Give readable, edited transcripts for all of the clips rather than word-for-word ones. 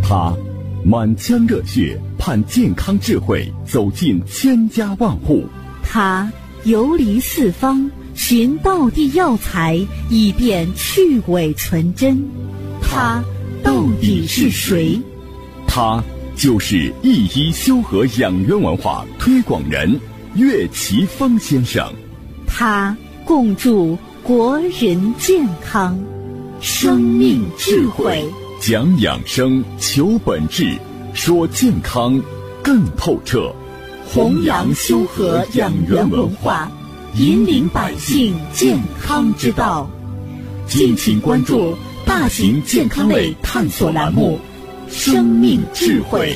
他满腔热血盼健康智慧走进千家万户， 他游离四方寻道地药材，以便去伪存真。他到底是谁？ 他就是一一修和养元文化推广人岳奇峰先生。 他共筑国人健康，生命智慧， 讲养生，求本质，说健康更透彻， 弘扬修和养元文化，引领百姓健康之道。敬请关注大型健康类探索栏目《生命智慧》。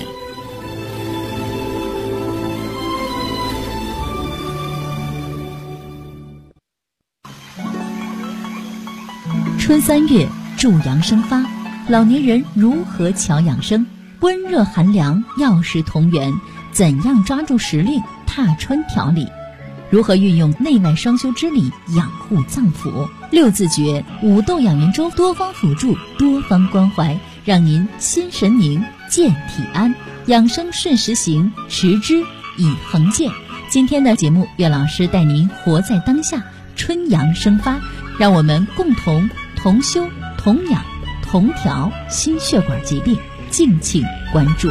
春3月，助阳生发，老年人如何调养生？温热寒凉，药食同源，怎样抓住时令，踏春调理？如何运用内外双修之理养护脏腑？6字诀5豆养元粥，多方辅助，多方关怀，让您心神宁，健体安，养生顺时行，持之以恒健。今天的节目，岳老师带您活在当下，春阳生发，让我们共同同修、同养、同调心血管疾病，敬请关注。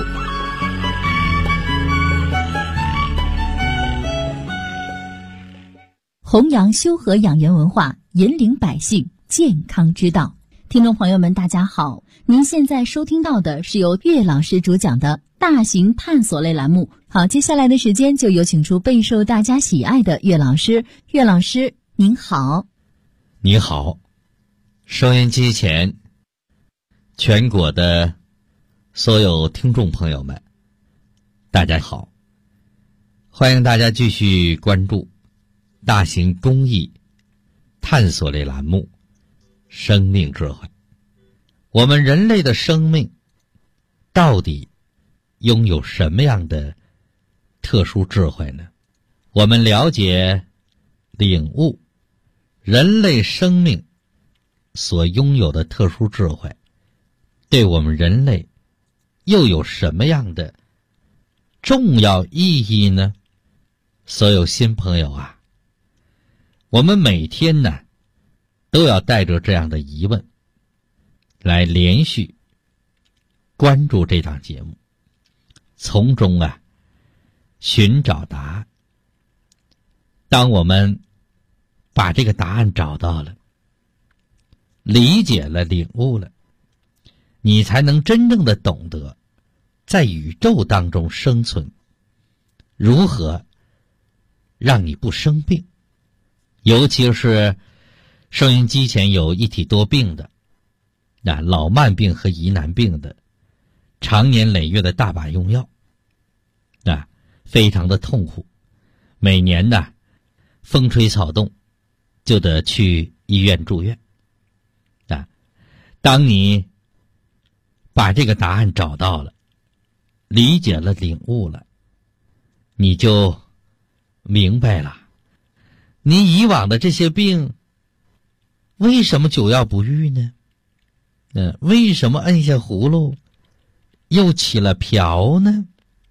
弘扬修和养元文化，引领百姓健康之道。听众朋友们大家好，您现在收听到的是由岳老师主讲的大型探索类栏目。好，接下来的时间就有请出备受大家喜爱的岳老师。岳老师您好。 你好，收音机前全国的所有听众朋友们大家好，欢迎大家继续关注大型公益探索类栏目生命智慧。我们人类的生命到底拥有什么样的特殊智慧呢？我们了解领悟人类生命所拥有的特殊智慧，对我们人类又有什么样的重要意义呢？所有新朋友啊，我们每天呢都要带着这样的疑问来连续关注这档节目，从中啊寻找答案。当我们把这个答案找到了，理解了，领悟了，你才能真正的懂得在宇宙当中生存，如何让你不生病。尤其是收音机前有一体多病的老慢病和疑难病的，常年累月的大把用药非常的痛苦，每年呢风吹草动就得去医院住院当你把这个答案找到了，理解了，领悟了，你就明白了你以往的这些病为什么久药不愈呢？为什么摁下葫芦又起了瓢呢？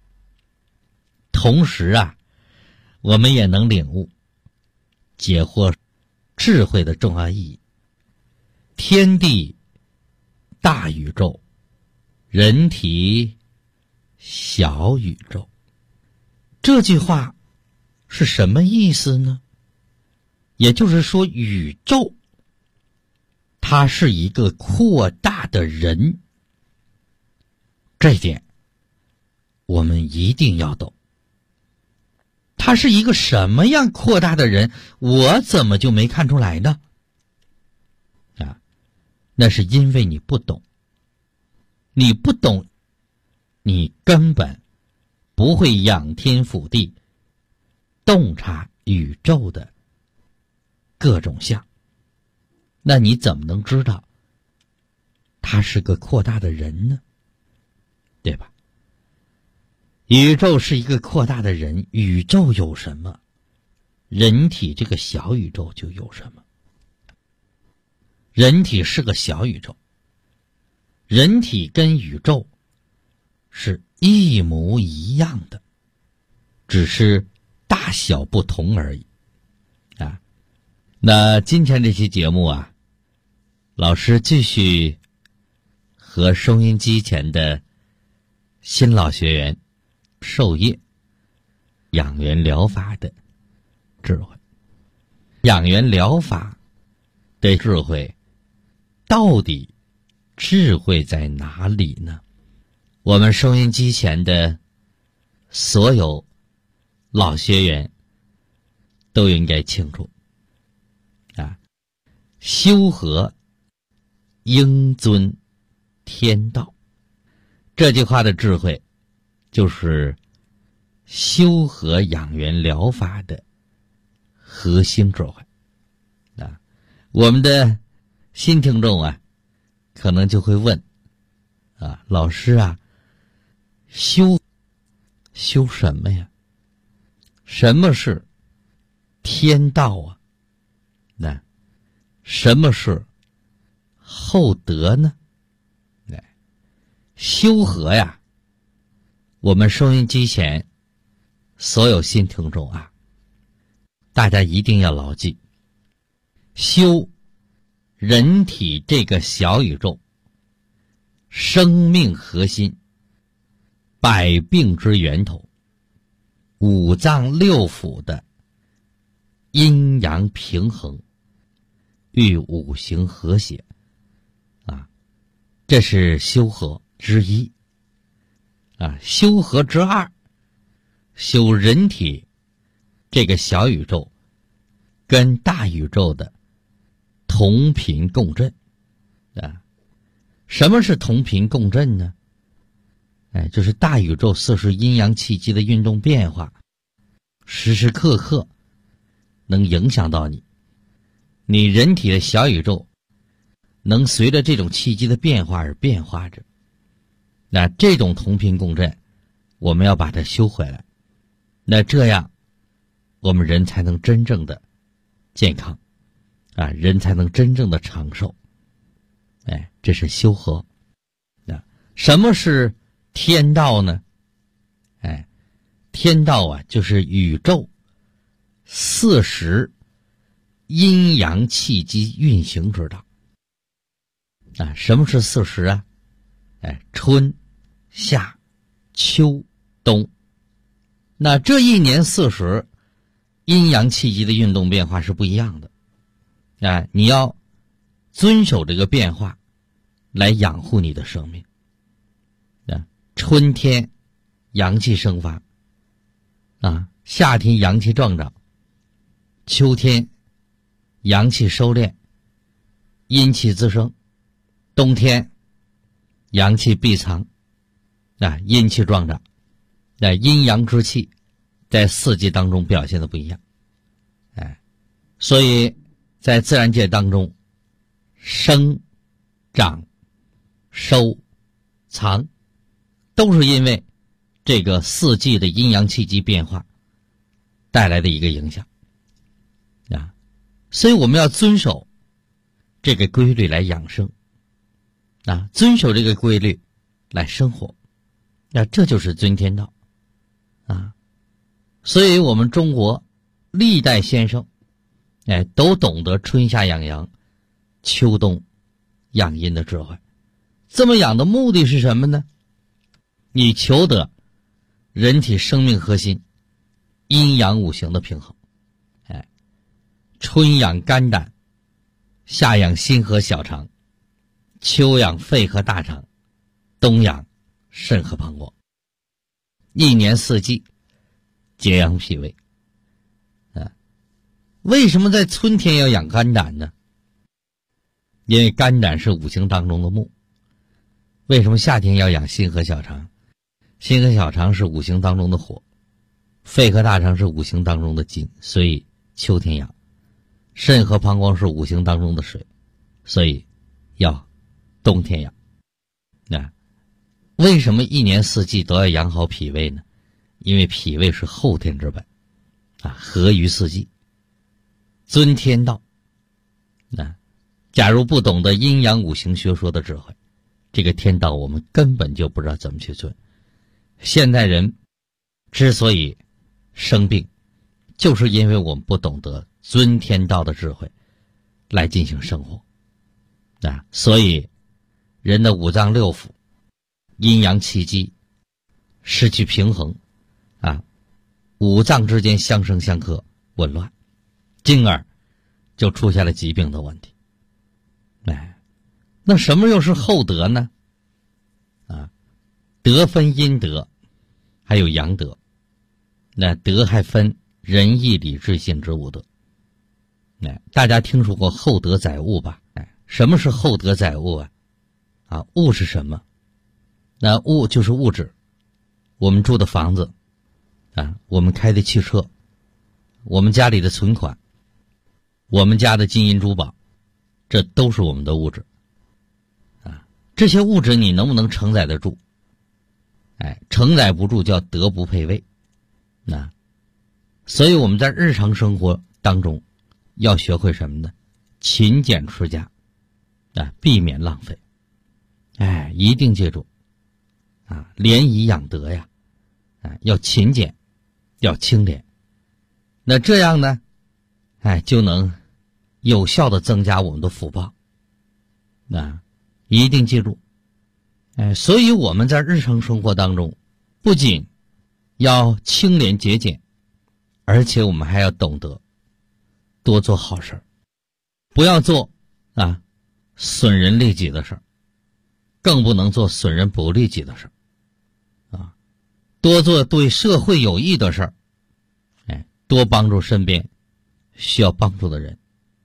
同时我们也能领悟解惑智慧的重要意义。天地大宇宙，人体小宇宙，这句话是什么意思呢？也就是说，宇宙它是一个扩大的人，这一点我们一定要懂。他是一个什么样扩大的人，我怎么就没看出来呢？那是因为你不懂。你不懂，你根本不会仰天俯地洞察宇宙的各种相，那你怎么能知道他是个扩大的人呢？对吧？宇宙是一个扩大的人，宇宙有什么，人体这个小宇宙就有什么。人体是个小宇宙，人体跟宇宙是一模一样的，只是大小不同而已啊。那今天这期节目啊，老师继续和收音机前的新老学员授业养元疗法的智慧。养元疗法的智慧到底智慧在哪里呢？我们收音机前的所有老学员都应该清楚啊，修和应遵天道，这句话的智慧就是修和养元疗法的核心智慧啊。我们的新听众啊，可能就会问啊，老师啊，修什么呀？什么是天道啊？那什么是厚德呢？修和呀，我们收音机前所有新听众啊，大家一定要牢记，修人体这个小宇宙生命核心，百病之源头，五脏六腑的阴阳平衡与五行和谐啊，这是修和之一啊。修和之二，修人体这个小宇宙跟大宇宙的同频共振啊。什么是同频共振呢？就是大宇宙摄氏阴阳气机的运动变化，时时刻刻能影响到你，你人体的小宇宙能随着这种气机的变化而变化着。那这种同频共振，我们要把它修回来，那这样我们人才能真正的健康啊，人才能真正的长寿。这是修和。什么是天道呢？天道啊，就是宇宙四时阴阳气机运行之道啊。什么是四时啊？春夏秋冬。那这一年四时阴阳气机的运动变化是不一样的啊，你要遵守这个变化来养护你的生命啊。春天阳气生发啊，夏天阳气壮长，秋天阳气收敛，阴气滋生，冬天阳气闭藏啊，阴气壮长。阴阳之气在四季当中表现的不一样。所以在自然界当中，生长收藏都是因为这个四季的阴阳气机变化带来的一个影响啊。所以我们要遵守这个规律来养生啊，遵守这个规律来生活，那这就是遵天道啊。所以我们中国历代先生都懂得春夏养阳，秋冬养阴的智慧。这么养的目的是什么呢？你求得人体生命核心阴阳五行的平衡。春养肝胆，夏养心和小肠，秋养肺和大肠，冬养肾和膀胱。一年四季节养脾胃。为什么在春天要养肝胆呢？因为肝胆是五行当中的木。为什么夏天要养心和小肠？心和小肠是五行当中的火，肺和大肠是五行当中的金，所以秋天养。肾和膀胱是五行当中的水，所以要冬天养。为什么一年四季都要养好脾胃呢？因为脾胃是后天之本啊，合于四季，遵天道。假如不懂得阴阳五行学说的智慧，这个天道我们根本就不知道怎么去遵。 现代人之所以生病，就是因为我们不懂得尊天道的智慧来进行生活啊，所以人的五脏六腑、阴阳气机失去平衡啊，五脏之间相生相克，紊乱，进而就出现了疾病的问题。那什么又是厚德呢？德分阴德，还有阳德。那德还分仁义礼智信之五德。大家听说过厚德载物吧？什么是厚德载物啊？物是什么？那物就是物质，我们住的房子啊，我们开的汽车，我们家里的存款，我们家的金银珠宝，这都是我们的物质啊。这些物质你能不能承载得住？承载不住叫德不配位。所以我们在日常生活当中要学会什么呢？勤俭持家避免浪费。一定记住廉以养德呀，要勤俭，要清廉。那这样呢就能有效的增加我们的福报。一定记住。所以我们在日常生活当中不仅要清廉节俭，而且我们还要懂得多做好事，不要做损人利己的事，更不能做损人不利己的事多做对社会有益的事，多帮助身边需要帮助的人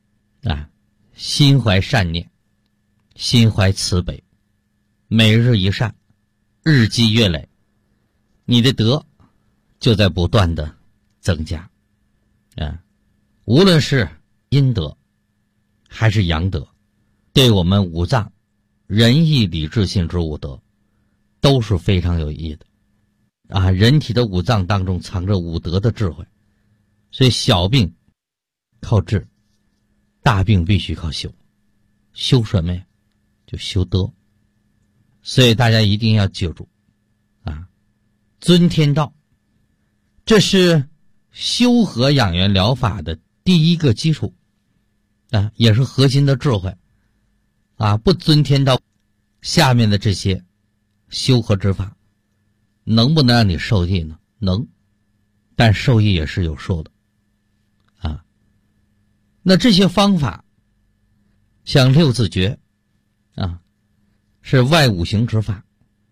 心怀善念，心怀慈悲，每日一善，日积月累，你的德就在不断的增加无论是阴德还是阳德，对我们五脏仁义礼智信之五德都是非常有益的人体的五脏当中藏着五德的智慧，所以小病靠治，大病必须靠修。修什么呀？就修德。所以大家一定要记住尊天道，这是修和养元疗法的第一个基础也是核心的智慧不尊天道，下面的这些修和之法能不能让你受益呢？能，但受益也是有数的那这些方法像六字诀是外五行之法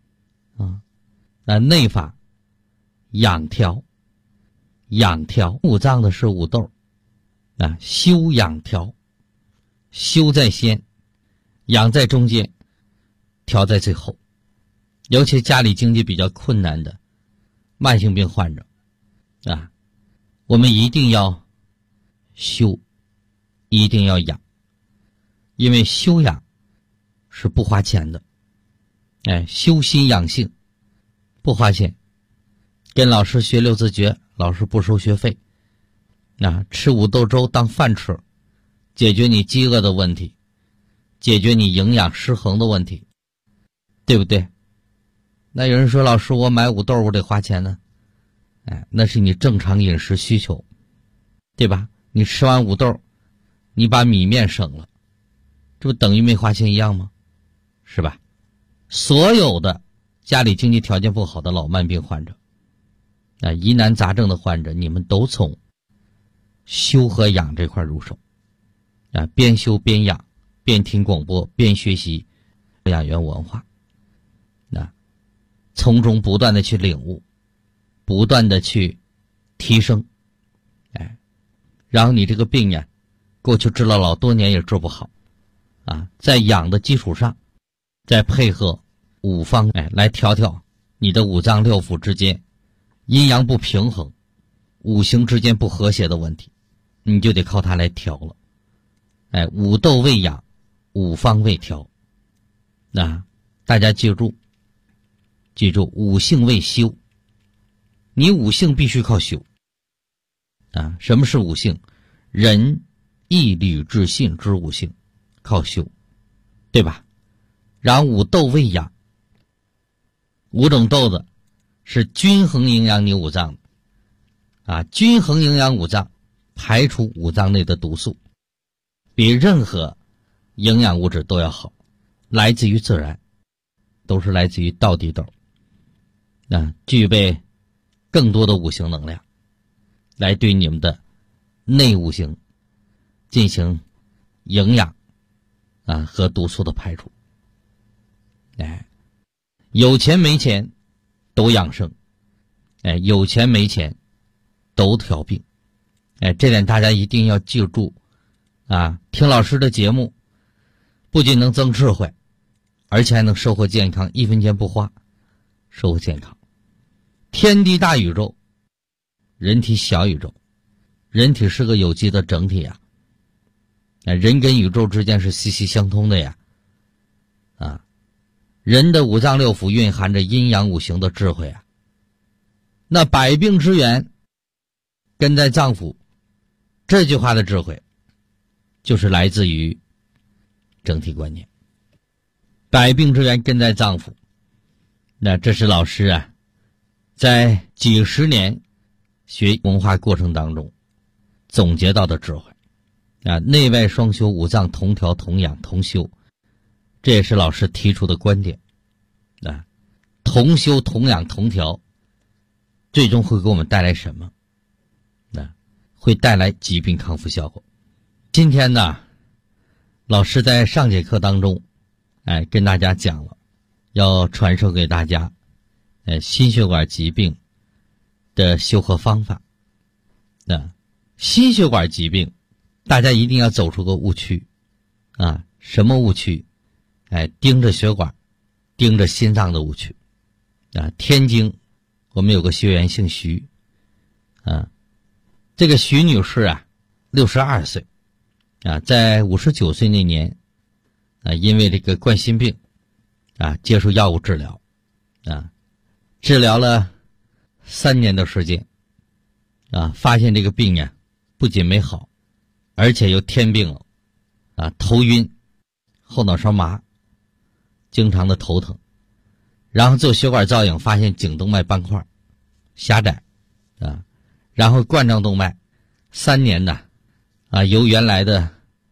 内法养调五脏的是五斗修养调，修在先，养在中间，调在最后。尤其家里经济比较困难的慢性病患者我们一定要修，一定要养，因为修养是不花钱的修心养性不花钱，跟老师学六字诀，老师不收学费吃五豆粥当饭吃，解决你饥饿的问题，解决你营养失衡的问题，对不对？那有人说，老师我买五豆我得花钱呢那是你正常饮食需求，对吧？你吃完五豆你把米面省了，这不等于没花钱一样吗？是吧？所有的家里经济条件不好的老慢病患者疑难杂症的患者，你们都从修和养这块入手边修边养，边听广播边学习养元文化从中不断的去领悟，不断的去提升然后你这个病呀过去治了老多年也治不好在养的基础上再配合五方来调你的五脏六腑之间阴阳不平衡，五行之间不和谐的问题，你就得靠它来调了五斗为养，五方为调大家记住五性为修，你五性必须靠修什么是五性？仁义礼智信之五性靠修，对吧？然后五斗为养，五种豆子是均衡营养你五脏的均衡营养五脏，排除五脏内的毒素，比任何营养物质都要好，来自于自然，都是来自于稻地豆具备更多的五行能量，来对你们的内五行进行营养和毒素的排除。有钱没钱都养生，有钱没钱都调病，这点大家一定要记住听老师的节目不仅能增智慧，而且还能收获健康，1分钱不花，收获健康。天地大宇宙，人体小宇宙，人体是个有机的整体人跟宇宙之间是息息相通的人的五脏六腑蕴含着阴阳五行的智慧那百病之源根在脏腑，这句话的智慧就是来自于整体观念。百病之源根在脏腑，那这是老师在几十年学文化过程当中总结到的智慧内外双修，五脏同调同养同修，这也是老师提出的观点同修同养同调，最终会给我们带来什么会带来疾病康复效果。今天呢，老师在上节课当中跟大家讲了，要传授给大家心血管疾病的修合方法心血管疾病大家一定要走出个误区什么误区盯着血管盯着心脏的误区天津我们有个学员姓徐这个徐女士62岁在59岁那年因为这个冠心病接受药物治疗治疗了3年的时间发现这个病不仅没好，而且又添病了头晕，后脑勺麻，经常的头疼，然后做血管造影发现颈动脉斑块狭窄然后冠状动脉3年由原来的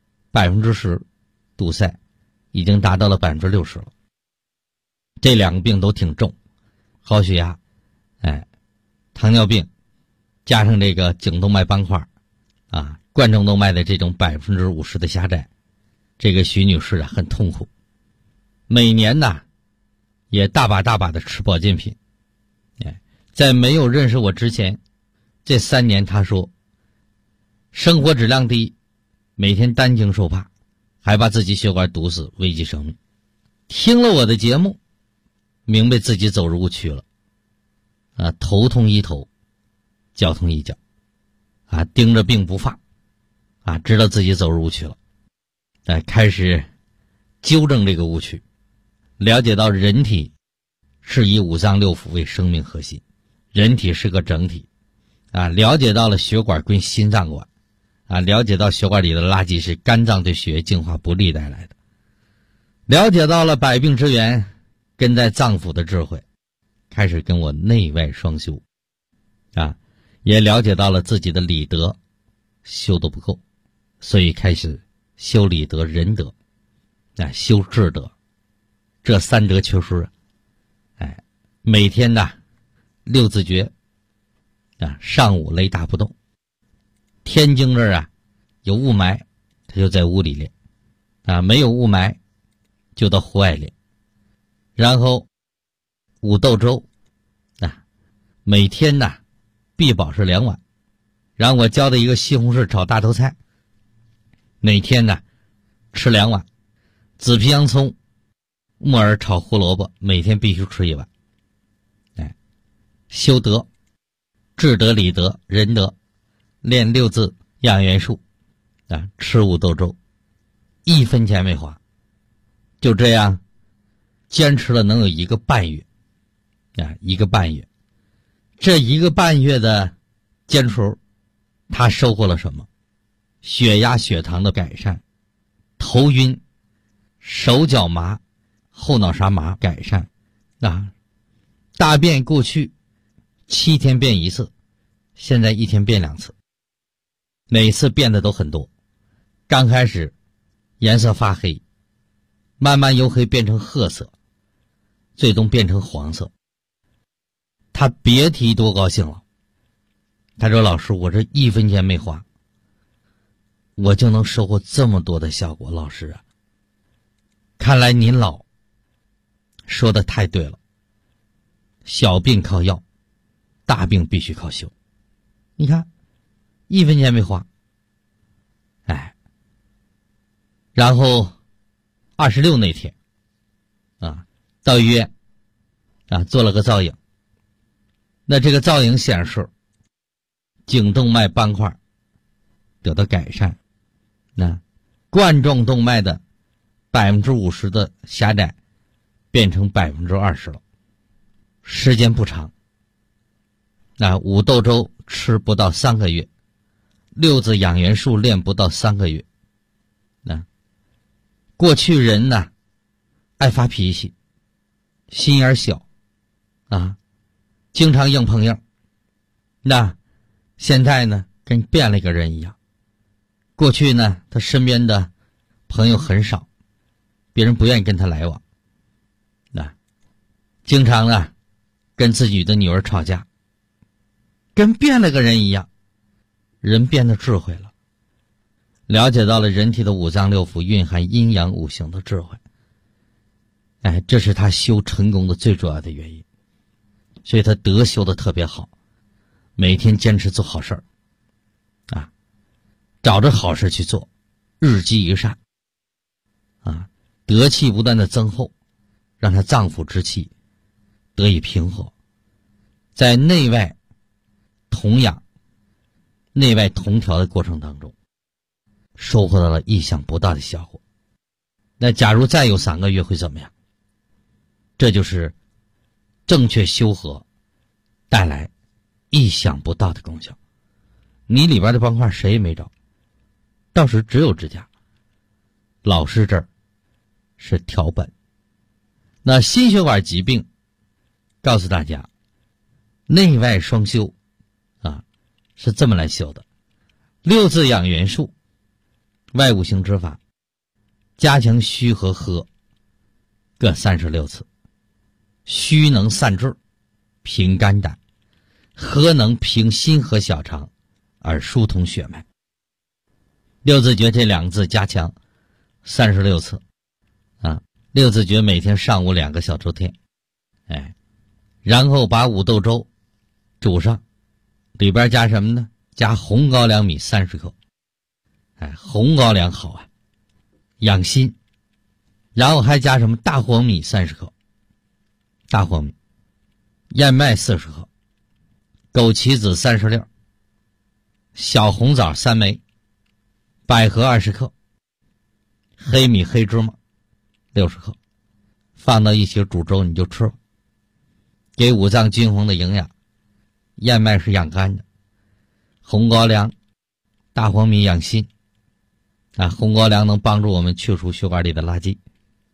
10%堵塞已经达到了60%了。这两个病都挺重，高血压糖尿病加上这个颈动脉斑块冠状动脉的这种50%的狭窄，这个徐女士很痛苦，每年也大把的吃保健品在没有认识我之前，这3年她说生活质量低，每天担惊受怕，还把自己血管堵死，危及生命。听了我的节目，明白自己走入误区了头痛医头，脚痛医脚盯着病不放知道自己走入误区了开始纠正这个误区，了解到人体是以五脏六腑为生命核心，人体是个整体了解到了血管归心脏管了解到血管里的垃圾是肝脏对血液净化不利带来的，了解到了百病之源根在脏腑的智慧，开始跟我内外双修也了解到了自己的理德修得不够，所以开始修理德仁德修智德，这3德缺失每天6字诀上午雷打不动，天津这儿有雾霾他就在屋里练没有雾霾就到户外练，然后五豆粥每天必保是2碗，然后我教的一个西红柿炒大头菜每天吃2碗，紫皮洋葱木耳炒胡萝卜每天必须吃1碗修德智德理德仁德，练6字养元术吃五豆粥，1分钱没花，就这样坚持了能有1个半月1个半月，这1个半月的坚持他收获了什么？血压血糖的改善，头晕手脚麻后脑勺麻改善大便过去 7天变1次，现在1天变2次，每次变的都很多。刚开始颜色发黑，慢慢由黑变成褐色，最终变成黄色。他别提多高兴了。他说，老师，我这1分钱没花，我就能收获这么多的效果。老师啊，看来您老说的太对了，小病靠药，大病必须靠修。你看1分钱没花，然后26那天到医院做了个造影，那这个造影显示颈动脉斑块得到改善，冠状动脉的50%的狭窄变成20%了，时间不长。五豆粥吃不到3个月，6字养元术练不到3个月。过去人爱发脾气，心眼小经常硬碰硬。现在跟变了一个人一样。过去他身边的朋友很少，别人不愿意跟他来往。经常跟自己的女儿吵架，跟变了个人一样。人变得智慧了，了解到了人体的5脏6腑蕴含阴阳5行的智慧。这是他修成功的最主要的原因。所以他德修的特别好，每天坚持做好事儿找着好事去做，日积一善德气不断的增厚，让他脏腑之气得以平和，在内外同养、内外同调的过程当中，收获到了意想不到的效果。那假如再有3个月会怎么样？这就是正确修和带来意想不到的功效。你里边的斑块谁也没找，到时只有支架。老师这儿是调本。那心血管疾病告诉大家，内外双修是这么来修的。6字养元术，外5行之法，加强虚和和各36次。虚能散滞平肝胆，和能平心和小肠而疏通血脉。6字诀这2个字加强36次6字诀每天上午2个小周天，然后把5豆粥煮上，里边加什么呢？加红高粱米30克。红高粱好养心。然后还加什么？大黄米30克。大黄米，燕麦40克，枸杞子30粒，小红枣3枚，百合20克，黑米黑芝麻60克，放到一起煮粥你就吃吧，给5脏均衡的营养。燕麦是养肝的，红高粱、大黄米养心红高粱能帮助我们去除血管里的垃圾，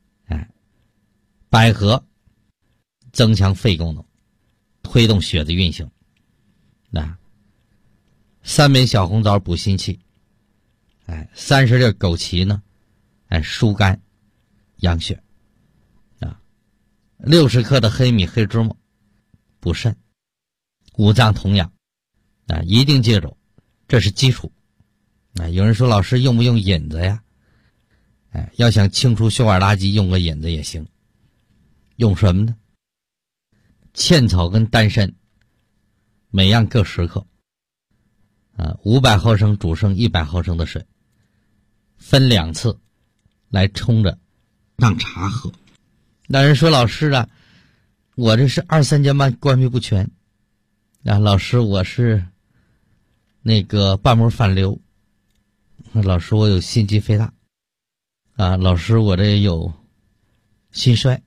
百合增强肺功能，推动血的运行，3枚小红枣补心气，30粒枸杞呢疏肝养血，60克的黑米黑芝麻补肾，5脏同养一定记住，这是基础。有人说，老师用不用引子呀？要想清除血管垃圾，用个引子也行。用什么呢？茜草跟丹参每样各10克，500毫升煮剩100毫升的水，分2次来冲着让茶喝。那人说，老师我这是2、3间半关闭不全老师我是那个瓣膜反流，老师我有心肌肥大老师我这有心衰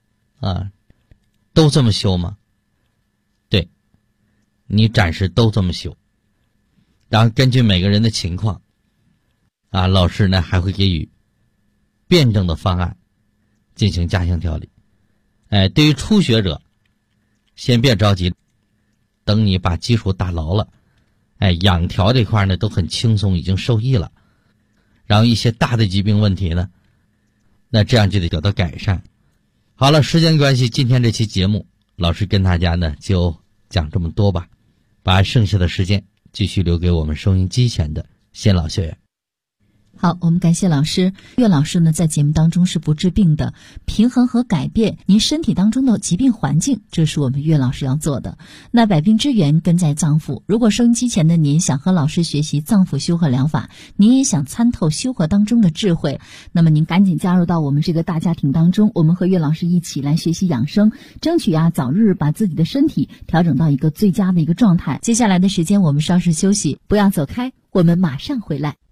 都这么修吗？对，你暂时都这么修，然后根据每个人的情况老师呢还会给予辩证的方案进行加强调理。对于初学者先别着急， 等你把基础打牢了，养调这块呢都很轻松，已经受益了。然后一些大的疾病问题呢，那这样就得得到改善。好了，时间关系，今天这期节目老师跟大家呢就讲这么多吧，把剩下的时间继续留给我们收音机前的先老学员。 好，我们感谢老师。岳老师呢，在节目当中是不治病的，平衡和改变您身体当中的疾病环境，这是我们岳老师要做的。那百病之源根在脏腑，如果收音机前的您想和老师学习脏腑修和疗法，您也想参透修和当中的智慧，那么您赶紧加入到我们这个大家庭当中，我们和岳老师一起来学习养生，争取早日把自己的身体调整到一个最佳的一个状态。接下来的时间我们稍事休息，不要走开，我们马上回来。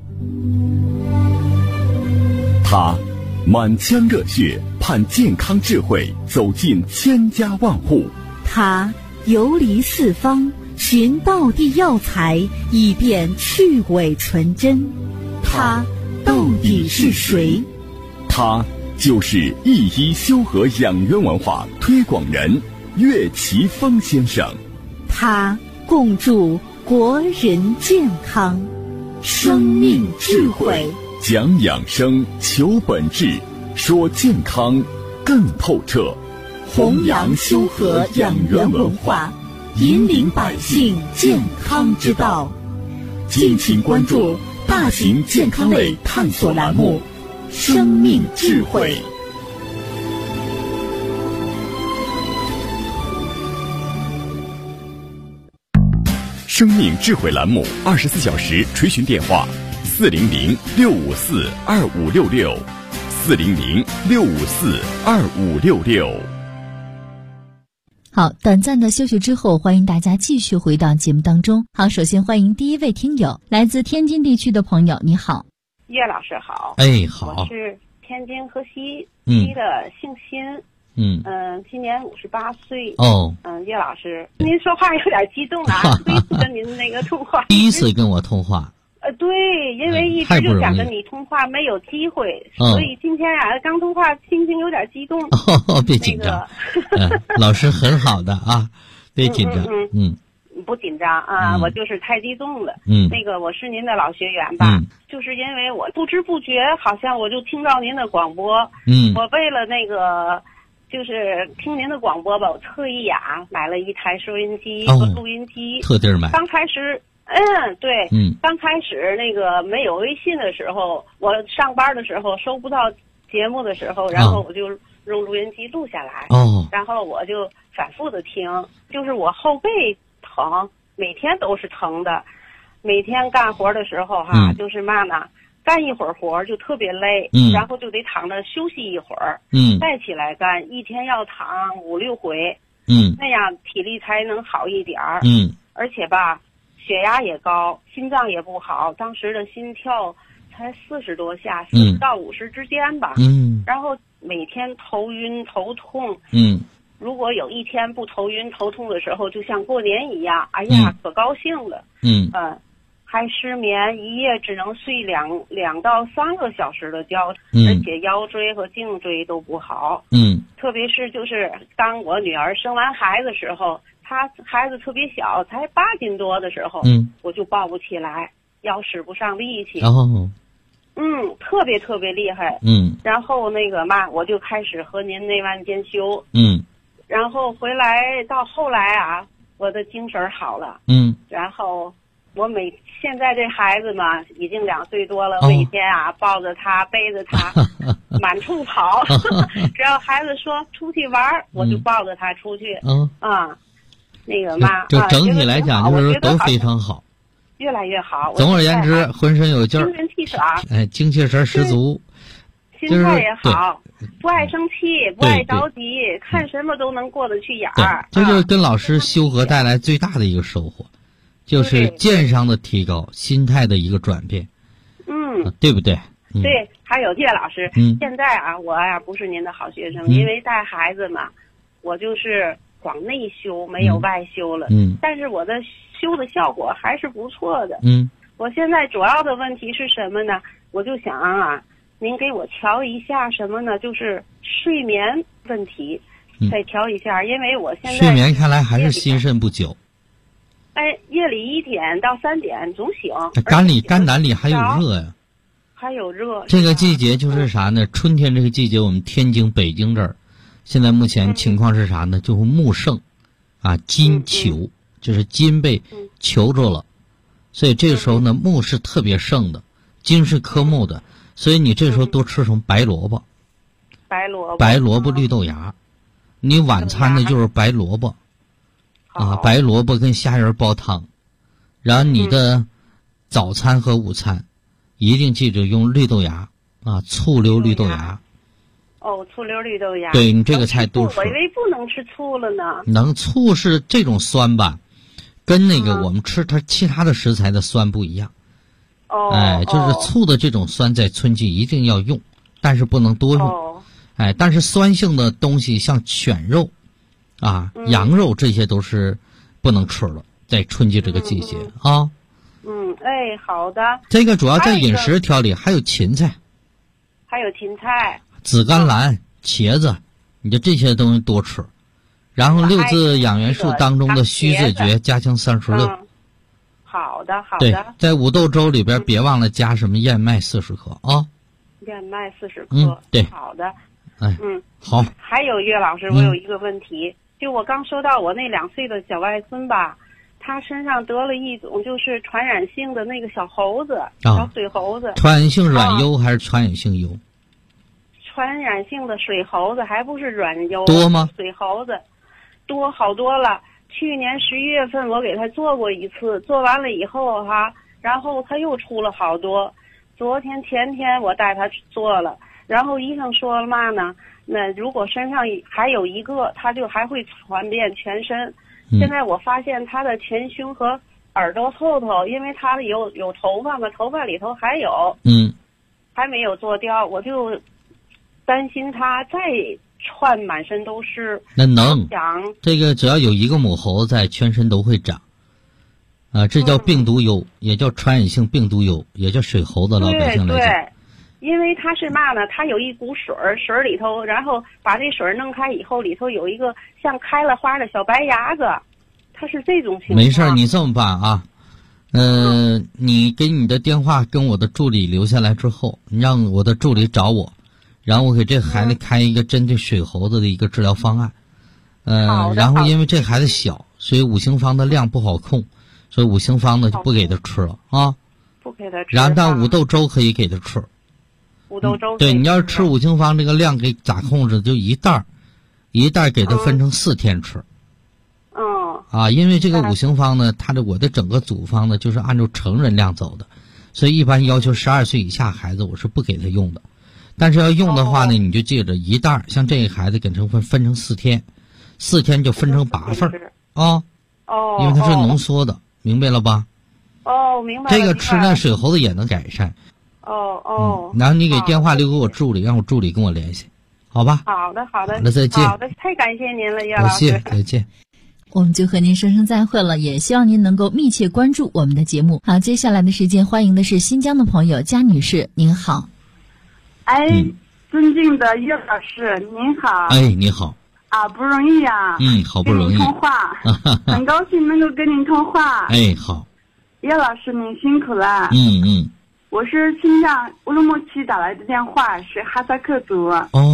他满腔热血盼健康智慧走进千家万户， 他游离四方寻道地药材以便去伪存真，他到底是谁？ 他就是一医修和养元文化推广人岳奇峰先生， 他共筑国人健康生命智慧， 讲养生求本质，说健康更透彻， 弘扬修和养元文化，引领百姓健康之道。敬请关注大型健康类探索栏目《生命智慧》。 生命智慧栏目24小时垂询电话400-654-2566，400-654-2566。 好，短暂的休息之后，欢迎大家继续回到节目当中。好，首先欢迎第一位听友，来自天津地区的朋友，你好。 岳老师好。 好。 我是天津河西区的姓辛。今年58岁。岳老师，您说话有点激动啊，第一次跟您那个通话。 第一次跟我通话。 对，因为一直就想跟你通话，没有机会，所以今天刚通话，心情有点激动。 别紧张，老师很好的啊，别紧张。 不紧张啊，我就是太激动了。我是您的老学员吧，就是因为我不知不觉，好像我就听到您的广播。我为了就是听您的广播吧，我特意买了一台收音机和录音机， 特地买。 刚开始。对，刚开始没有微信的时候，我上班的时候收不到节目的时候，然后我就用录音机录下来，然后我就反复的听，就是我后背疼，每天都是疼的，每天干活的时候就是干一会儿活就特别累，然后就得躺着休息一会儿，再起来干，一天要躺5-6回，那样体力才能好一点儿，而且血压也高，心脏也不好，当时的心跳才40多下，40到50之间吧。然后每天头晕头痛。如果有一天不头晕头痛的时候，就像过年一样，哎呀，可高兴了。还失眠，一夜只能睡2到3个小时的觉，而且腰椎和颈椎都不好。特别是就是当我女儿生完孩子的时候。他孩子特别小，才8斤多的时候，我就抱不起来，腰使不上力气，特别特别厉害，然后我就开始和您内外兼修，然后回来到后来我的精神好了，然后现在这孩子嘛，已经2岁多了，每天抱着他背着他满处跑，只要孩子说出去玩，我就抱着他出去， 就整体来讲就是都非常好， 越来越好。 总而言之，浑身有劲儿， 精神气爽， 精气神十足， 心态也好，不爱生气，不爱着急，看什么都能过得去眼儿。 这就是跟老师修和带来最大的一个收获，就是健商的提高，心态的一个转变，对不对？ 对，还有岳老师，现在我不是您的好学生，因为带孩子嘛，我就是光内修没有外修了，但是我的修的效果还是不错的。我现在主要的问题是什么呢？我就想您给我调一下什么呢？就是睡眠问题，再调一下，因为我现在睡眠看来还是心肾不久。 夜里1点到3点总醒。 肝胆里还有热呀。 还有热。 这个季节就是啥呢？春天这个季节，我们天津、北京这儿，现在目前情况是啥呢？就是木盛，金囚，就是金被囚住了，所以这个时候呢，木是特别盛的，金是克木的，所以你这时候多吃什么白萝卜。白萝卜、绿豆芽，你晚餐呢就是白萝卜，白萝卜跟虾仁煲汤，然后你的早餐和午餐一定记着用绿豆芽醋溜绿豆芽。 醋溜绿豆芽。 对，你这个菜多吃。 我以为不能吃醋了呢。醋是这种酸吧，跟那个我们吃它其他的食材的酸不一样。就是醋的这种酸在春季一定要用，但是不能多用。但是酸性的东西像犬肉羊肉这些都是不能吃了，在春季这个季节好的。 这个主要在饮食调理，还有芹菜，紫甘蓝、茄子，你就这些东西多吃。然后6字养元术当中的虚字诀加强36。 好的。 对，在五豆粥里边别忘了加什么燕麦40克燕麦40克。 对。 好的。 好。 还有岳老师，我有一个问题，就我刚收到我那2岁的小外孙吧，他身上得了一种就是传染性的那个小猴子，小水猴子。 传染性软疣还是传染性疣？ 传染性的水猴子，还不是软疣。 多吗？ 水猴子多好多了。去年11月份我给他做过一次，做完了以后然后他又出了好多。昨天前天我带他做了，然后医生说了嘛呢？那如果身上还有一个，他就还会传遍全身。现在我发现他的前胸和耳朵后头，因为他有头发嘛，头发里头还有，还没有做掉，我就担心他再窜满身都是。 那能，这个只要有一个母猴在，全身都会长。这叫病毒疣，也叫传染性病毒疣，也叫水猴子。老百姓来讲。 对，因为它是嘛呢？它有一股水里头，然后把这水弄开以后，里头有一个像开了花的小白牙子，它是这种情况。 没事，你这么办你给你的电话跟我的助理留下来之后，你让我的助理找我，然后我给这孩子开一个针对水猴子的一个治疗方案。然后因为这孩子小，所以五行方的量不好控，所以五行方呢就不给他吃了不给他吃。 然后但五豆粥可以给他吃。 五豆粥。 对，你要是吃五行方这个量给咋控制？就一袋给他分成4天吃。因为这个五行方呢，我的整个组方呢就是按照成人量走的，所以一般要求12岁以下孩子我是不给他用的。但是要用的话呢，你就记着一袋，像这个孩子给成分成4天，4天就分成8份因为它是浓缩的，明白了吧？ 明白了。 这个吃那水猴子也能改善。然后你给电话留给我助理，让我助理跟我联系，好吧？ 好的。 那再见。 好的，太感谢您了，叶老师。 谢谢，再见。 我们就和您说声再会了，也希望您能够密切关注我们的节目。好，接下来的时间欢迎的是新疆的朋友佳女士，您好。 尊敬的叶老师您好。 你好。 不容易呀。 好不容易。 跟您通话，很高兴能够跟您通话。 好。 叶老师您辛苦了。我是新疆乌鲁木齐打来的电话，是哈萨克族。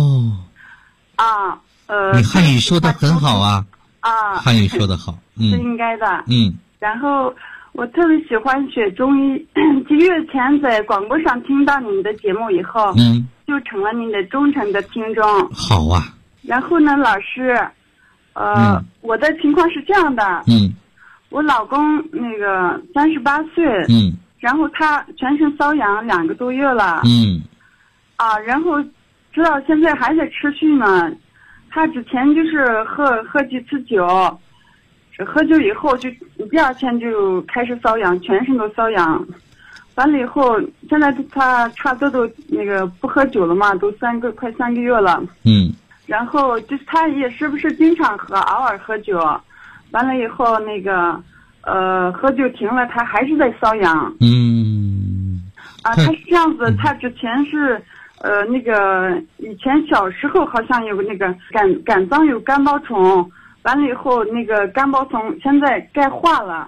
你汉语说得很好啊。汉语说得好。 是应该的。然后我特别喜欢学中医，几个月前在广播上听到您的节目以后，就成了您的忠诚的听众。 好啊。 然后呢，老师，我的情况是这样的。我老公那个38岁。然后他全身瘙痒2个多月了。然后直到现在还在持续呢。他之前就是喝几次酒，喝酒以后就第2天就开始瘙痒，全身都瘙痒。完了以后，现在他差不多都那个不喝酒了嘛，都快3个月了。然后就是他也是不是经常喝，偶尔喝酒。完了以后那个喝酒停了，他还是在瘙痒。他是这样子，他之前是那个以前小时候好像有那个肝脏有干包虫，完了以后那个干包虫现在钙化了，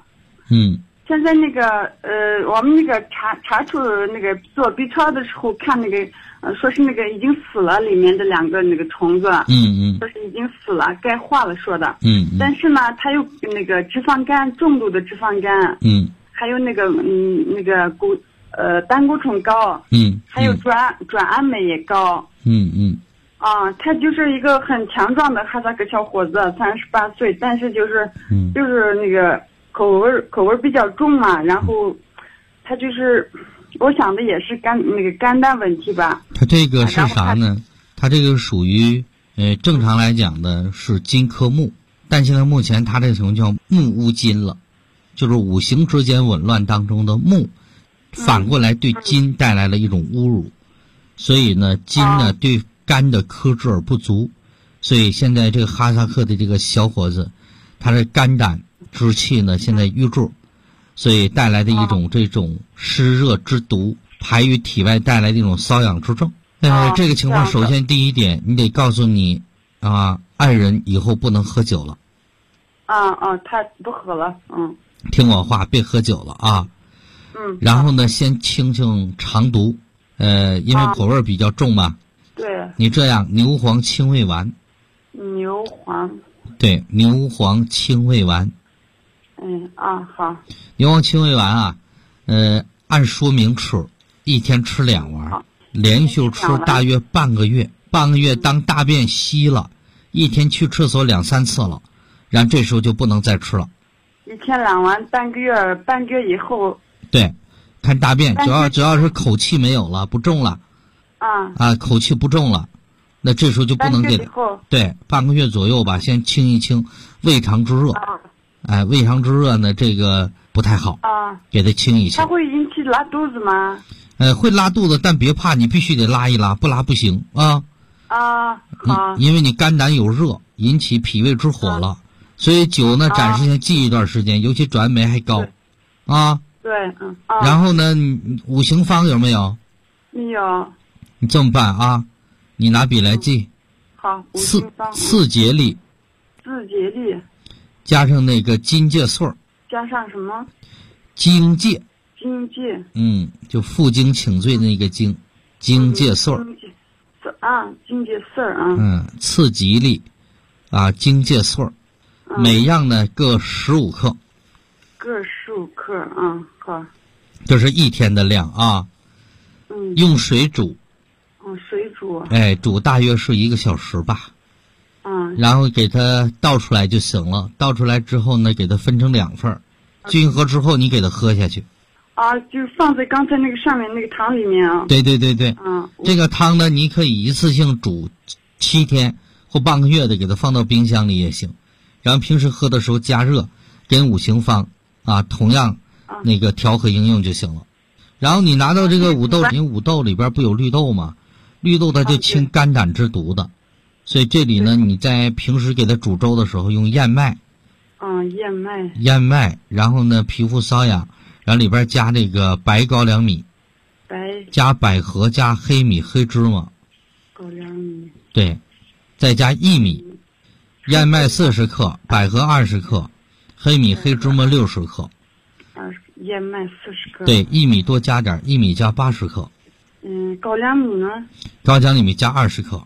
现在那个我们那个查出那个做 B 超的时候看那个说是那个已经死了，里面的2个那个虫子，说是已经死了，钙化了说的，但是呢，它有那个脂肪肝，重度的脂肪肝，还有那个那个胆固醇高，还有转氨酶也高，他就是一个很强壮的哈萨克小伙子，38岁，但是就是那个口味比较重嘛，然后他就是我想的也是肝胆问题吧。 他这个是啥呢？他这个属于正常来讲的是金克木，但现在目前他这种叫木乌金了，就是五行之间紊乱当中的木，反过来对金带来了一种侮辱，所以呢，金呢对肝的克制而不足，所以现在这个哈萨克的这个小伙子，他的肝胆之气呢现在瘀滞，所以带来的一种这种湿热之毒排于体外带来的一种瘙痒之症。这个情况首先第一点，你得告诉你爱人以后不能喝酒了。 他不喝了。 听我话，别喝酒了啊。然后呢，先清肠毒，因为口味比较重嘛。 对。 你这样，牛黄清胃丸。 牛黄。 对，牛黄清胃丸。 好。 牛黄清胃丸按说明吃，一天吃2丸，连续吃大约半个月。半个月当大便稀了，一天去厕所2-3次了，然后这时候就不能再吃了。 一天2丸，半个月以后。 对，看大便，只要是口气没有了，不重了。口气不重了，那这时候就不能给。对，半个月左右吧，先清一清胃肠之热。胃肠之热呢，这个不太好。给它清一清。 它会引起拉肚子吗？ 会拉肚子，但别怕，你必须得拉一拉，不拉不行啊。 好。 因为你肝胆有热，引起脾胃之火了，所以酒呢暂时先忌一段时间，尤其转氨酶还高。 对， 然后呢，你五行方有没有？ 没有。 你这么办你拿笔来记。 好， 次节力。 次节力。 加上那个金芥穗儿。 加上什么？ 荆芥。 荆芥。 就负荆请罪的那个荆，荆芥穗儿。 荆芥穗儿次吉利，荆芥穗儿，每样呢各15克。 各15克好。 这是一天的量啊。用水煮。 水煮。 煮大约是1个小时吧。然后给它倒出来就行了。倒出来之后呢，给它分成2份，均衡之后你给它喝下去。 就放在刚才那个上面那个汤里面啊。 对。这个汤呢，你可以一次性煮7天或半个月的，给它放到冰箱里也行。然后平时喝的时候加热，跟五行方同样那个调和应用就行了。然后你拿到这个五豆，因为五豆里边不有绿豆吗？绿豆它就清肝胆之毒的，所以这里呢，你在平时给它煮粥的时候用燕麦。燕麦，然后呢皮肤瘙痒，然后里边加这个白高粱米，加百合，加黑米、黑芝麻。 高粱米。对， 再加薏米，燕麦40克，百合20克，黑米、黑芝麻60克。 燕麦40克。 对，薏米多加点，薏米加80克。 高粱米呢？ 高粱米加20克。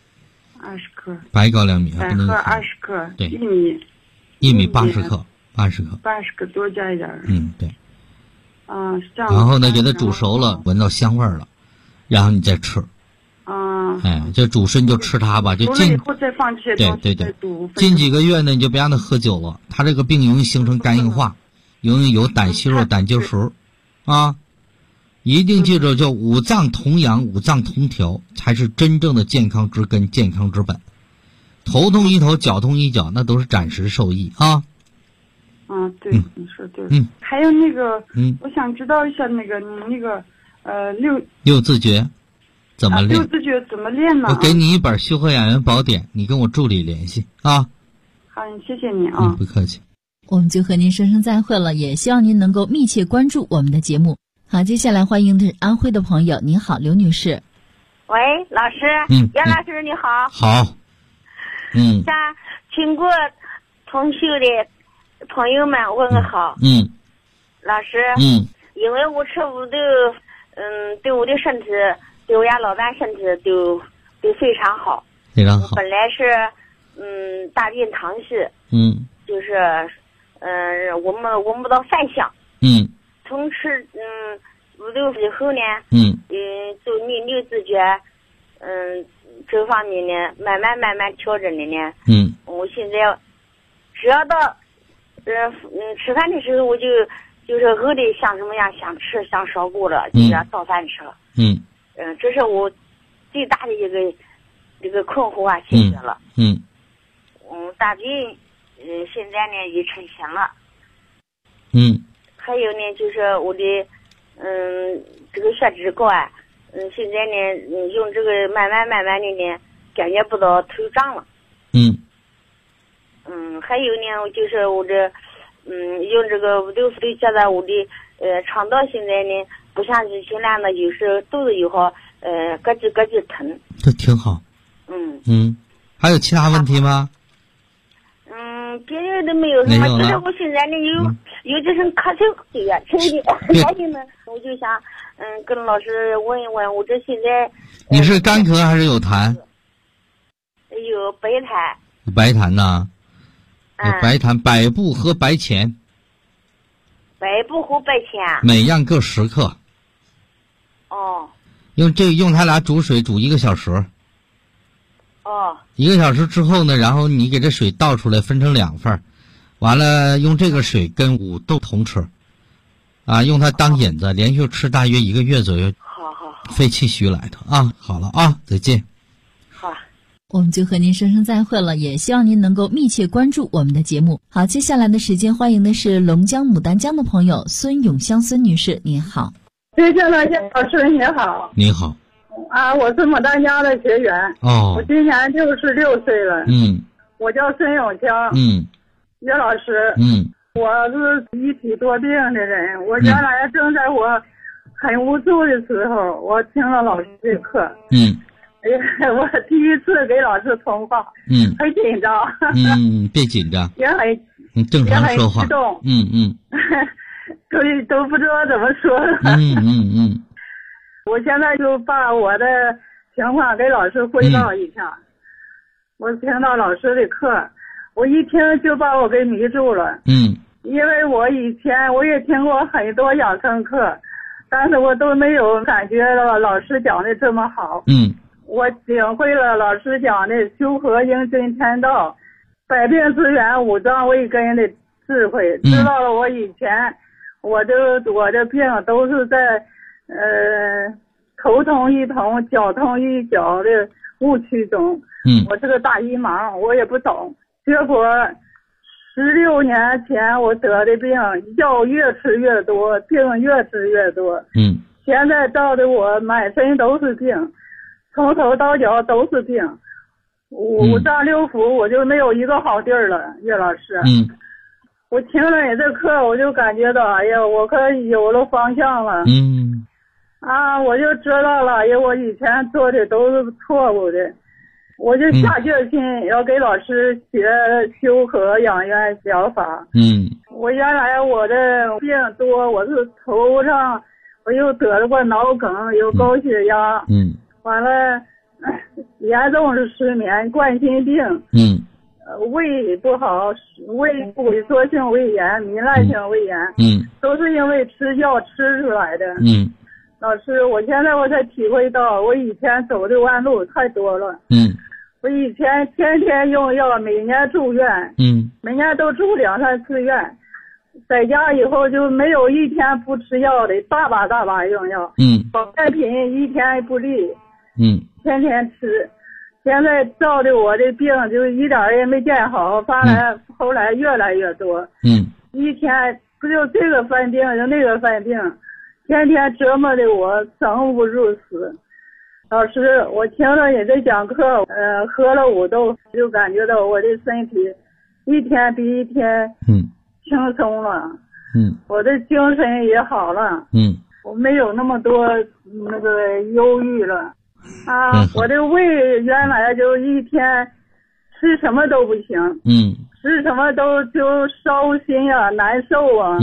20克。 白高粱米百合20克。 对。 薏米80克，80克。 80克多加一点。 对。 是这样。 然后呢，给它煮熟了，闻到香味了，然后你再吃。这主食你就吃它吧，就以后再放这些东西。 对。近几个月呢，你就别让它喝酒了，它这个病容易形成肝硬化，容易有胆息肉、胆结石，一定记住，叫五脏同养、五脏同调，才是真正的健康之根、健康之本。头痛医头，脚痛医脚，那都是暂时受益啊。 对，你说对。还有那个，我想知道一下那个你那个六字诀怎么练？ 六字诀怎么练呢？ 我给你一本《修和养元宝典》，你跟我助理联系啊。 好，谢谢你啊。 不客气。 我们就和您说声再会了，也希望您能够密切关注我们的节目。好，接下来欢迎的是安徽的朋友，您好，刘女士。 喂，老师。袁老师你好。 好。 向全国同修的朋友们问个好。 老师，因为我吃我对我的身体，对我家老伴身体都非常好， 非常好。 本来是大便溏稀，就是我们到饭香，从吃5-6岁后呢，就你自觉，这方面呢慢慢调整的呢，我现在只要到吃饭的时候，我就是饿的像什么样，想吃想烧锅了，就要早饭吃。这是我最大的一个困惑啊，解决了。大便现在呢也成型了。还有呢就是我的这个血脂高啊，现在呢用这个慢慢的呢感觉不到头胀了。还有呢就是我这用这个5-6岁觉得我的肠道现在呢不像之前那样的，有时肚子又好咯吱疼。 这挺好。还有其他问题吗？ 别的都没有什么，就是我现在呢有这声咳嗽呀，听的高兴的，我就想跟老师问一问，我这现在你是干咳还是有痰？ 有白痰。 白痰呐？白痰，百部和白钱。 百部和白钱。 每样各10克。用它俩煮水煮1个小时。1个小时之后呢，然后你给这水倒出来分成2份，完了用这个水跟5豆同吃，用它当引子，连续吃大约1个月左右。 好。 肺气虚来的啊，好了啊，再见。 好。 我们就和您说声再会了，也希望您能够密切关注我们的节目。好，接下来的时间欢迎的是龙江牡丹江的朋友孙永香孙女士，您好。 接下来老师你好。 你好。 我是牡丹江的学员。我今年66岁了。我叫孙永香。岳老师。我是一体多病的人，我原来正在我很无助的时候，我听了老师的课。我第一次给老师通话。很紧张。 别紧张。 也很正常说话。 也很激动。都不知道怎么说了。我现在就把我的情况给老师汇报一下。我听到老师的课，我一听就把我给迷住了。因为我以前我也听过很多养生课，但是我都没有感觉到老师讲的这么好。我领会了老师讲的修和应真天道，百病之源五脏未根的智慧，知道了我以前我的病都是在头痛一痛脚痛一脚的误区中。我是个大姨妈，我也不懂，结果16年前我得的病，药越吃越多，病越吃越多。现在照的我满身都是病，从头到脚都是病，五脏六腑我就没有一个好地儿了。岳老师。我听了你这课，我就感觉到，哎呀，我可有了方向了。我就知道了，因为我以前做的都是错误的，我就下决心要给老师学修和养元疗法。我原来我的病多，我是头上我又得了过脑梗，有高血压。完了严重是失眠、冠心病。胃不好，胃萎缩性胃炎、糜烂性胃炎。都是因为吃药吃出来的。老师，我现在我才体会到，我以前走的弯路太多了。我以前天天用药，每年住院。每年都住2-3次院，在家以后就没有一天不吃药的，大把用药。保健品一天不离。天天吃。现在照的我的病就一点也没见好，反而后来越来越多。一天不就这个犯病就那个犯病，天天折磨的我生不如死。老师，我听了你这讲课，喝了5豆，就感觉到我的身体一天比一天轻松了。我的精神也好了。我没有那么多那个忧郁了。我的胃原来就一天吃什么都不行。吃什么都就烧心啊，难受啊。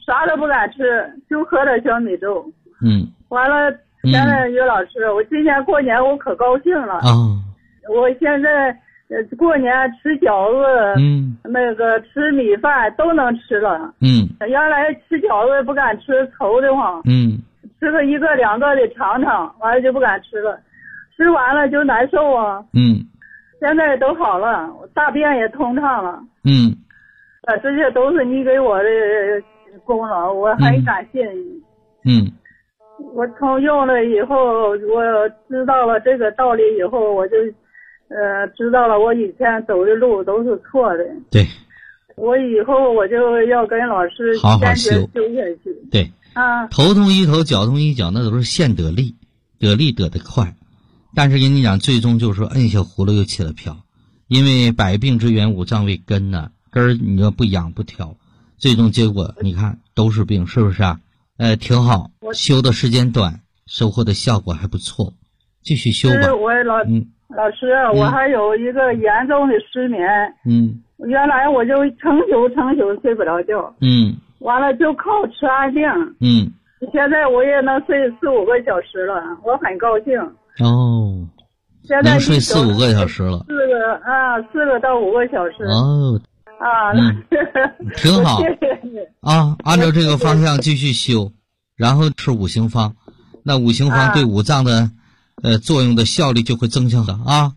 啥都不敢吃，就喝点小米粥。完了，现在于老师，我今年过年我可高兴了啊！我现在过年吃饺子，那个吃米饭都能吃了。原来吃饺子不敢吃，稠的慌。吃个1个2个得尝尝，完了就不敢吃了，吃完了就难受啊。现在都好了，我大便也通畅了。这些都是你给我的功劳，我很感谢你。我从用了以后，我知道了这个道理以后，我就知道了我以前走的路都是错的。 对， 我以后我就要跟老师好好修下去。 对啊，头痛医头，脚痛医脚，那都是现得利，得利得得快。但是跟你讲，最终就是说摁下葫芦又起了瓢，因为百病之源五脏为根呢，根儿你要不养不调，最终结果你看都是病，是不是啊？挺好，修的时间短，收获的效果还不错，继续修吧。 我老师，我还有一个严重的失眠。原来我就成宿睡不着觉。完了就靠吃安定。现在我也能睡4、5个小时了，我很高兴。 哦， 现在能睡4、5个小时了。 4个到5个小时。 哦。挺好。 谢谢你啊！按照这个方向继续修，然后吃五行方，那五行方对五脏的作用的效率就会增强的啊。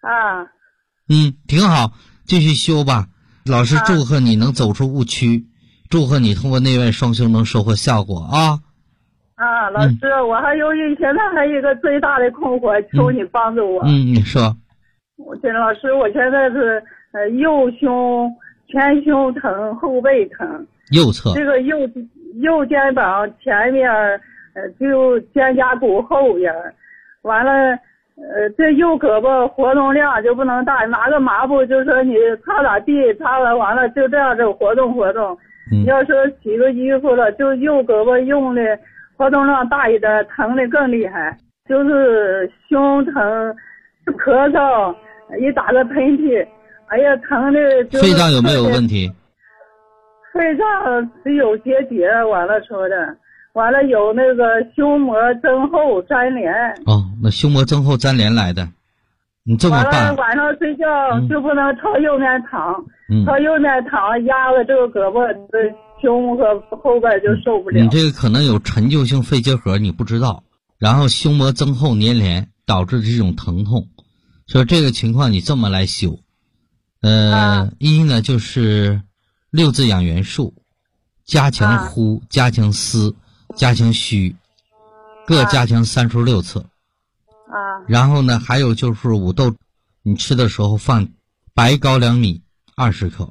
挺好，继续修吧。老师祝贺你能走出误区，祝贺你通过内外双修能收获效果啊。 老师，我现在还有一个最大的困惑，求你帮助我。 你说。 老师，我现在是右胸前胸疼，后背疼。 右侧。 这个右肩膀前面就肩胛骨后边，完了这右胳膊活动量就不能大，拿个抹布就说你擦擦地，擦了完了就这样子活动活动。要说洗个衣服了，就右胳膊用的活动量大一点，疼的更厉害，就是胸疼、咳嗽，一打个喷嚏，哎呀，疼的就是。 肺脏有没有问题？ 肺脏是有结节，完了说的，完了有那个胸膜增厚粘连。 那胸膜增厚粘连来的，你这么办？ 完了晚上睡觉就不能朝右面躺，朝右面躺压了这个胳膊，胸和后边就受不了。 你这个可能有陈旧性肺结核，你不知道，然后胸膜增厚粘连导致这种疼痛。所以这个情况你这么来修，一呢就是6字养元术，加强呼，加强思，加强虚，各加强36次。然后呢，还有就是五豆，你吃的时候放白高粱米20克，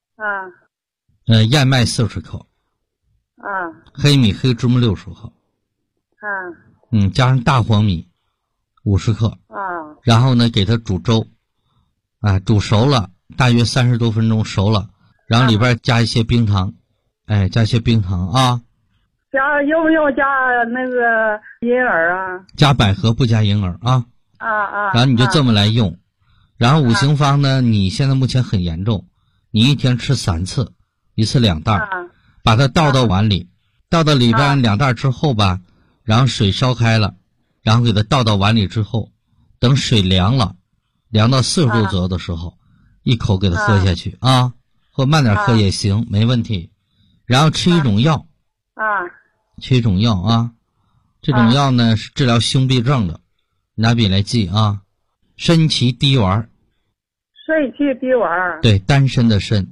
燕麦40克，黑米黑芝麻60克，加上大黄米50克，然后呢给它煮粥，煮熟了大约30多分钟熟了，然后里边加一些冰糖，加一些冰糖啊。 用不用加那个银耳啊？ 加百合不加银耳啊。然后你就这么来用，然后五行方呢，你现在目前很严重，你一天吃3次，1次2袋，把它倒到碗里，倒到里边2袋之后吧，然后水烧开了，然后给它倒到碗里之后，等水凉了，凉到40度左右的时候，一口给它喝下去啊，或慢点喝也行，没问题。然后吃一种药。吃一种药啊，这种药呢是治疗胸痹症的，拿笔来记啊。参芪滴丸。 参芪滴丸。 对，丹参的参。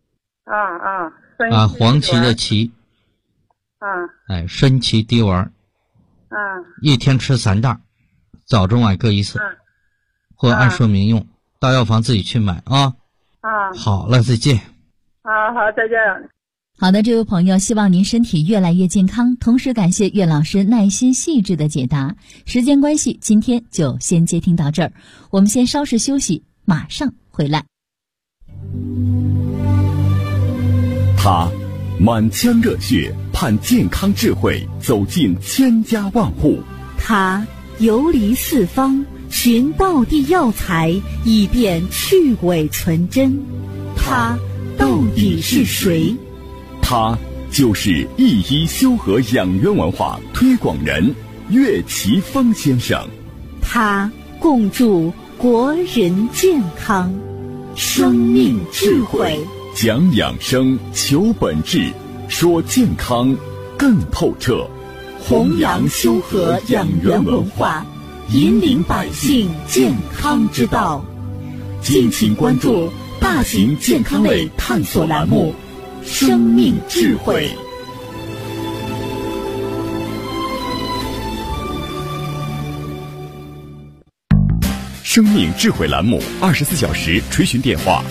黄芪的芪。参芪滴丸。一天吃3袋，早中晚各1次，或按说明用，到药房自己去买啊。好了，再见。 好，再见。 好的，这位朋友，希望您身体越来越健康，同时感谢岳老师耐心细致的解答。时间关系，今天就先接听到这儿，我们先稍事休息，马上回来。 他满腔热血，盼健康智慧走进千家万户。 他游离四方，寻道地药材，以便去伪存真。他到底是谁？ 他就是一一修和养元文化推广人岳奇峰先生。 他共筑国人健康，生命智慧， 讲养生，求本质，说健康更透彻， 弘扬修和养元文化，引领百姓健康之道。敬请关注大型健康类探索栏目《生命智慧》。 生命智慧栏目24小时垂询电话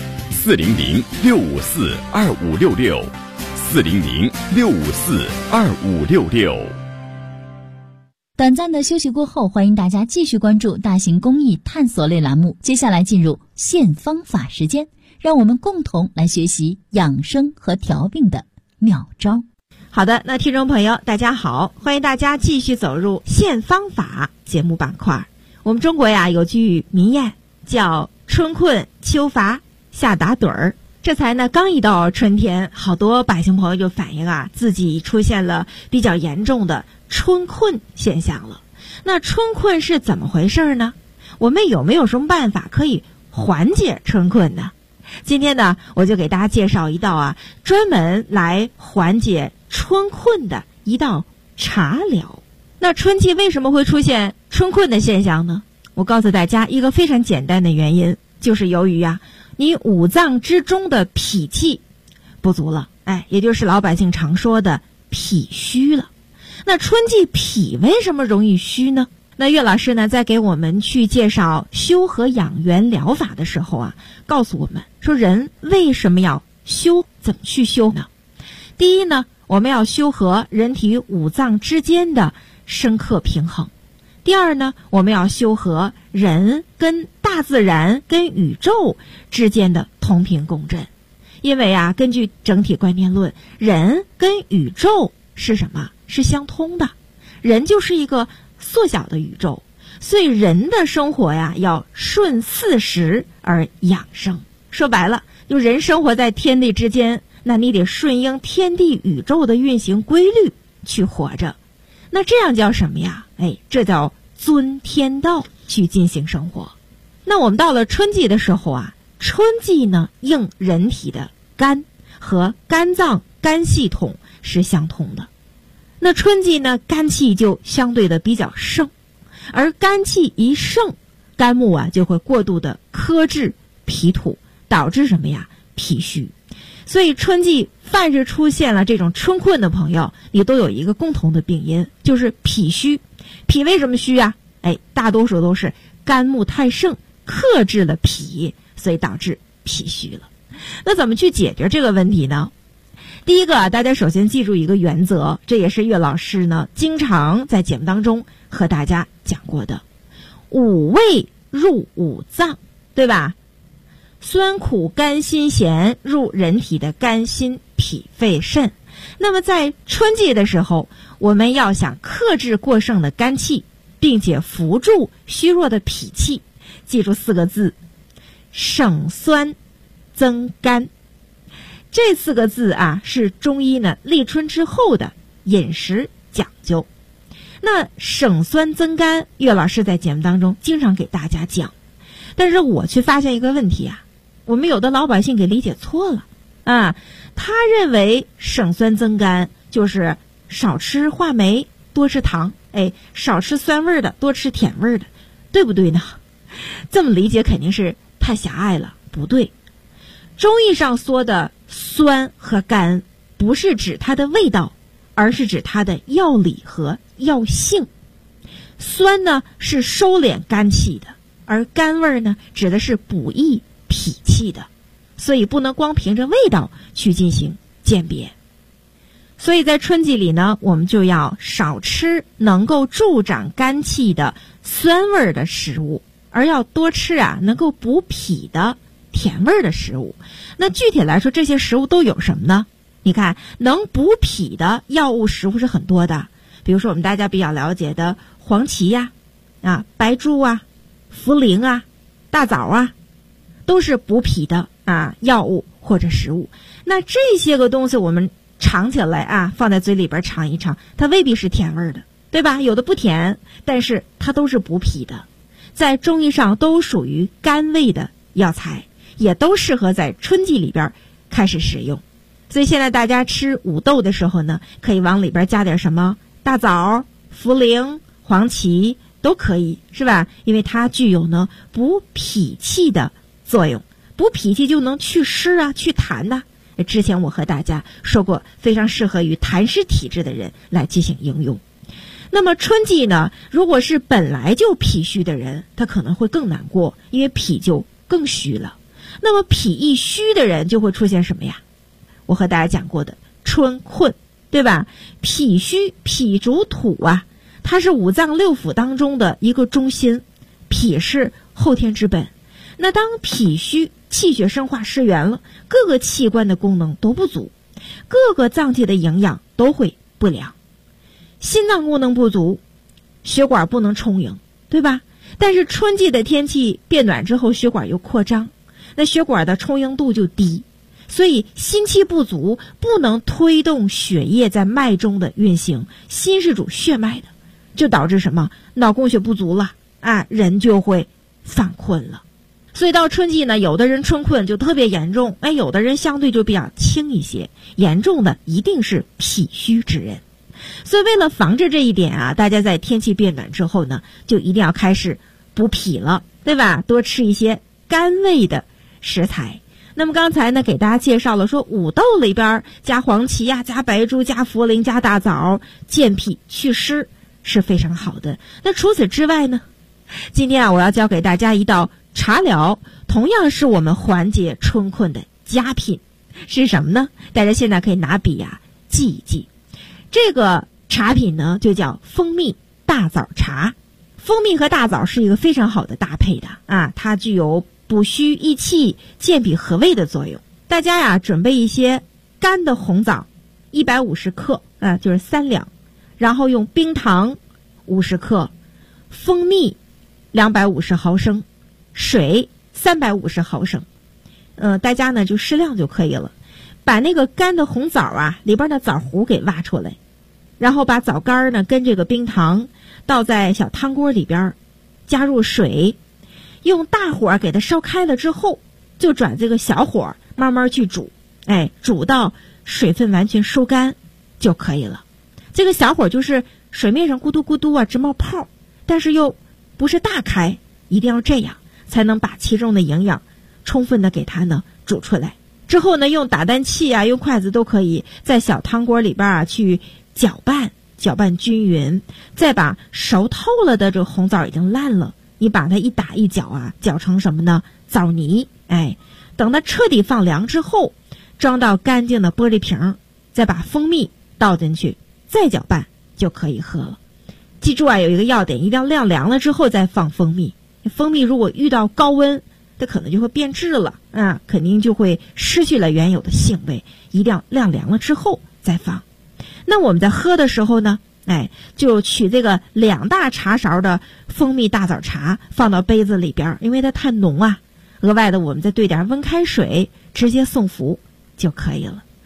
：400-654-2566，400-654-2566。 短暂的休息过后，欢迎大家继续关注大型公益探索类栏目。接下来进入现方法时间，让我们共同来学习养生和调病的妙招。 好的，那听众朋友大家好，欢迎大家继续走入现方法节目板块。我们中国呀有句民谚叫春困秋乏夏打盹儿。这才呢刚一到春天，好多百姓朋友就反映啊自己出现了比较严重的春困现象了。那春困是怎么回事呢？我们有没有什么办法可以缓解春困呢？今天呢我就给大家介绍一道啊专门来缓解春困的一道茶疗。那春季为什么会出现春困的现象呢？我告诉大家一个非常简单的原因，就是由于你五脏之中的脾气不足了，也就是老百姓常说的脾虚了。那春季脾为什么容易虚呢？那岳老师呢在给我们去介绍修和养元疗法的时候告诉我们说人为什么要修，怎么去修呢？第一呢，我们要修和人体五脏之间的生克平衡。第二呢，我们要修和人跟大自然跟宇宙之间的同频共振。因为根据整体观念论，人跟宇宙是什么？是相通的。人就是一个缩小的宇宙，所以人的生活要顺四时而养生。说白了，就人生活在天地之间，那你得顺应天地宇宙的运行规律去活着。那这样叫什么呀？这叫遵天道去进行生活。那我们到了春季的时候春季呢应人体的肝和肝脏肝系统是相通的。那春季呢肝气就相对的比较盛，而肝气一盛，肝木就会过度的克制脾土，导致什么呀？脾虚。所以春季凡是出现了这种春困的朋友，你都有一个共同的病因，就是脾虚。脾为什么虚大多数都是肝木太盛克制了脾，所以导致脾虚了。那怎么去解决这个问题呢？第一个大家首先记住一个原则，这也是岳老师呢经常在节目当中和大家讲过的，五味入五脏，对吧？酸苦甘辛咸入人体的肝心脾肺肾。那么在春季的时候，我们要想克制过剩的肝气，并且扶助虚弱的脾气，记住4个字：省酸增甘。这4个字是中医呢立春之后的饮食讲究。那省酸增甘，岳老师在节目当中经常给大家讲，但是我却发现一个问题我们有的老百姓给理解错了他认为省酸增甘就是少吃话梅多吃糖，少吃酸味的多吃甜味的，对不对呢？这么理解肯定是太狭隘了，不对。中医上说的酸和甘不是指它的味道，而是指它的药理和药性。酸呢是收敛肝气的，而甘味呢指的是补益脾气的，所以不能光凭着味道去进行鉴别。所以在春季里呢，我们就要少吃能够助长肝气的酸味的食物，而要多吃能够补脾的甜味的食物。那具体来说，这些食物都有什么呢？你看，能补脾的药物食物是很多的，比如说我们大家比较了解的黄芪白术茯苓大枣都是补脾的药物或者食物。那这些个东西我们尝起来啊，放在嘴里边尝一尝，它未必是甜味的，对吧？有的不甜，但是它都是补脾的，在中医上都属于甘味的药材，也都适合在春季里边开始使用。所以现在大家吃五豆的时候呢，可以往里边加点什么大枣、茯苓、黄芪都可以，是吧？因为它具有呢补脾气的作用，补脾气就能祛湿啊、祛痰呐。之前我和大家说过，非常适合于痰湿体质的人来进行应用。那么春季呢，如果是本来就脾虚的人，他可能会更难过，因为脾就更虚了。那么脾一虚的人就会出现什么呀？我和大家讲过的春困，对吧？脾虚，脾主土啊，它是五脏六腑当中的一个中心，脾是后天之本。那当脾虚，气血生化失源了，各个器官的功能都不足，各个脏器的营养都会不良。心脏功能不足，血管不能充盈，对吧？但是春季的天气变暖之后，血管又扩张，那血管的充盈度就低，所以心气不足，不能推动血液在脉中的运行。心是主血脉的，就导致什么？脑供血不足了啊，人就会犯困了。所以到春季呢，有的人春困就特别严重，有的人相对就比较轻一些，严重的一定是脾虚之人。所以为了防治这一点啊，大家在天气变暖之后呢，就一定要开始补脾了，对吧？多吃一些甘味的食材。那么刚才呢，给大家介绍了说五豆里边加黄芪呀、加白术、加茯苓、加大枣，健脾祛湿是非常好的。那除此之外呢，今天啊，我要教给大家一道茶疗，同样是我们缓解春困的佳品，是什么呢？大家现在可以拿笔啊记一记。这个茶品呢就叫蜂蜜大枣茶。蜂蜜和大枣是一个非常好的搭配的啊，它具有补虚益气、健脾和胃的作用。大家呀准备一些干的红枣150克啊，就是3两，然后用冰糖50克，蜂蜜250毫升，水350毫升。大家呢就适量就可以了。把那个干的红枣啊里边的枣核给挖出来，然后把枣干呢跟这个冰糖倒在小汤锅里边，加入水，用大火给它烧开了之后，就转这个小火慢慢去煮，煮到水分完全收干就可以了。这个小火就是水面上咕嘟咕嘟啊直冒泡，但是又不是大开，一定要这样才能把其中的营养充分的给它呢煮出来。之后呢，用打蛋器啊，用筷子都可以在小汤锅里边啊去搅拌均匀，再把熟透了的这个红枣已经烂了，你把它一打一搅啊，搅成什么呢？枣泥。等它彻底放凉之后，装到干净的玻璃瓶，再把蜂蜜倒进去，再搅拌就可以喝了。记住啊，有一个要点，一定要晾凉了之后再放蜂蜜。蜂蜜如果遇到高温，它可能就会变质了啊，肯定就会失去了原有的性味，一定要晾凉了之后再放。那我们在喝的时候呢，就取这个2大茶勺的蜂蜜大枣茶放到杯子里边，因为它太浓啊，额外的我们再兑点温开水，直接送服就可以了。